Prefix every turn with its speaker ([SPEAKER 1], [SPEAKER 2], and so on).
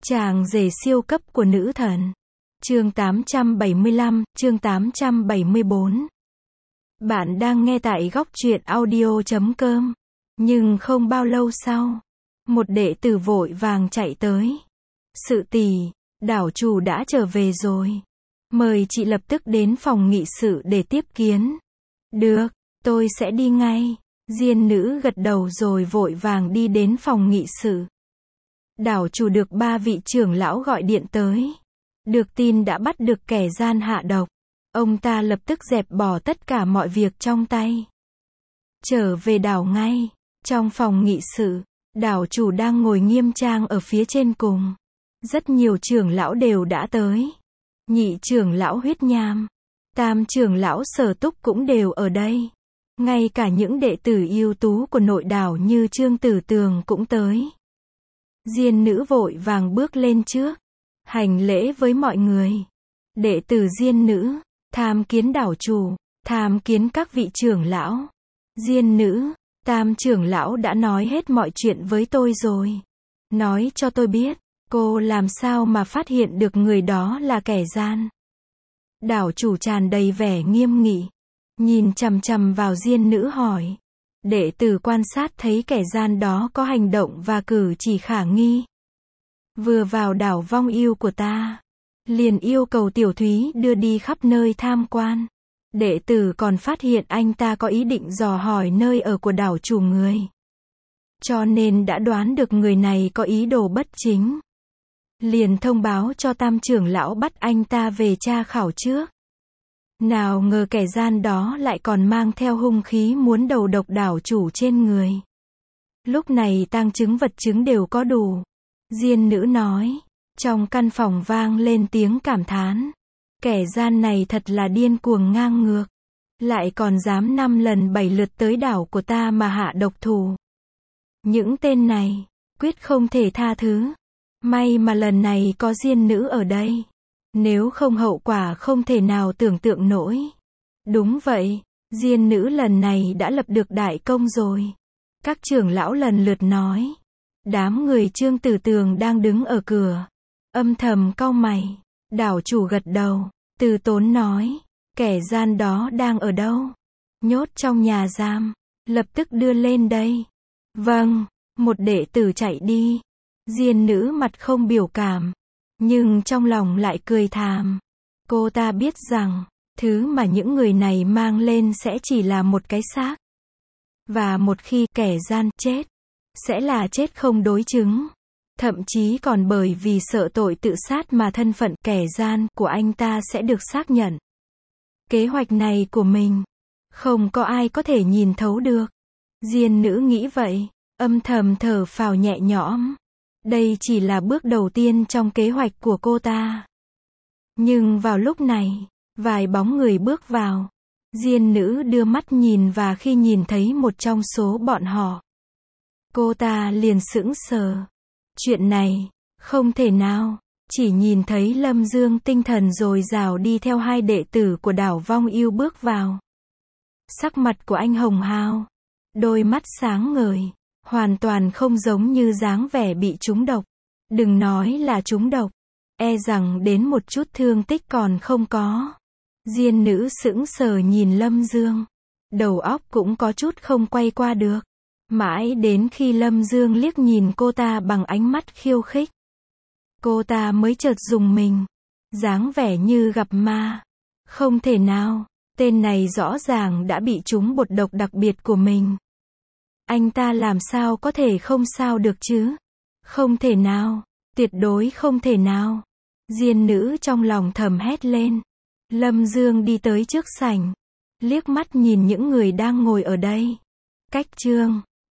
[SPEAKER 1] Chàng rể siêu cấp của nữ thần. Chương 875, chương 874. Bạn đang nghe tại góc truyện audio.com. Nhưng không bao lâu sau, một đệ tử vội vàng chạy tới. Sự tỷ, đảo chủ đã trở về rồi. Mời chị lập tức đến phòng nghị sự để tiếp kiến. Được, tôi sẽ đi ngay. Diên nữ gật đầu rồi vội vàng đi đến phòng nghị sự. Đảo chủ được 3 vị trưởng lão gọi điện tới. Được tin đã bắt được kẻ gian hạ độc. Ông ta lập tức dẹp bỏ tất cả mọi việc trong tay. Trở về đảo ngay. Trong phòng nghị sự, đảo chủ đang ngồi nghiêm trang ở phía trên cùng. Rất nhiều trưởng lão đều đã tới. Nhị trưởng lão Huyết Nham, tam trưởng lão Sở Túc cũng đều ở đây. Ngay cả những đệ tử ưu tú của nội đảo như Trương Tử Tường cũng tới. Diên nữ vội vàng bước lên trước, hành lễ với mọi người. Đệ tử Diên nữ, tham kiến đảo chủ, tham kiến các vị trưởng lão. Diên nữ, tam trưởng lão đã nói hết mọi chuyện với tôi rồi. Nói cho tôi biết, cô làm sao mà phát hiện được người đó là kẻ gian. Đảo chủ tràn đầy vẻ nghiêm nghị, nhìn chằm chằm vào Diên nữ hỏi. Đệ tử quan sát thấy kẻ gian đó có hành động và cử chỉ khả nghi. Vừa vào đảo Vong Yêu của ta, liền yêu cầu Tiểu Thúy đưa đi khắp nơi tham quan. Đệ tử còn phát hiện anh ta có ý định dò hỏi nơi ở của đảo chủ người. Cho nên đã đoán được người này có ý đồ bất chính. Liền thông báo cho tam trưởng lão bắt anh ta về tra khảo trước. Nào ngờ kẻ gian đó lại còn mang theo hung khí muốn đầu độc đảo chủ trên người. Lúc này tang chứng vật chứng đều có đủ. Diên nữ nói. Trong căn phòng vang lên tiếng cảm thán. Kẻ gian này thật là điên cuồng ngang ngược. Lại còn dám 5 lần 7 lượt tới đảo của ta mà hạ độc thủ. Những tên này, quyết không thể tha thứ. May mà lần này có Diên nữ ở đây. Nếu không hậu quả không thể nào tưởng tượng nổi. Đúng vậy, Diên nữ lần này đã lập được đại công rồi. Các trưởng lão lần lượt nói. Đám người Trương Tử Tường đang đứng ở cửa, âm thầm cau mày. Đảo chủ gật đầu, từ tốn nói. Kẻ gian đó đang ở đâu? Nhốt trong nhà giam, lập tức đưa lên đây. Vâng, một đệ tử chạy đi. Diên nữ mặt không biểu cảm, nhưng trong lòng lại cười thàm. Cô ta biết rằng, thứ mà những người này mang lên sẽ chỉ là một cái xác. Và một khi kẻ gian chết, sẽ là chết không đối chứng. Thậm chí còn bởi vì sợ tội tự sát mà thân phận kẻ gian của anh ta sẽ được xác nhận. Kế hoạch này của mình, không có ai có thể nhìn thấu được. Diên nữ nghĩ vậy, âm thầm thở phào nhẹ nhõm. Đây chỉ là bước đầu tiên trong kế hoạch của cô ta. Nhưng vào lúc này, vài bóng người bước vào. Diên nữ đưa mắt nhìn và khi nhìn thấy một trong số bọn họ, cô ta liền sững sờ. Chuyện này, không thể nào. Chỉ nhìn thấy Lâm Dương tinh thần dồi dào đi theo 2 đệ tử của đảo Vong Yêu bước vào. Sắc mặt của anh hồng hào, đôi mắt sáng ngời, hoàn toàn không giống như dáng vẻ bị trúng độc. Đừng nói là trúng độc, e rằng đến một chút thương tích còn không có. Diên nữ sững sờ nhìn Lâm Dương, đầu óc cũng có chút không quay qua được. Mãi đến khi Lâm Dương liếc nhìn cô ta bằng ánh mắt khiêu khích, cô ta mới chợt rùng mình, dáng vẻ như gặp ma. Không thể nào, tên này rõ ràng đã bị trúng bột độc đặc biệt của mình. Anh ta làm sao có thể không sao được chứ? Không thể nào, tuyệt đối không thể nào. Diên nữ trong lòng thầm hét lên. Lâm Dương đi tới trước sảnh, liếc mắt nhìn những người đang ngồi ở đây. Cách Trương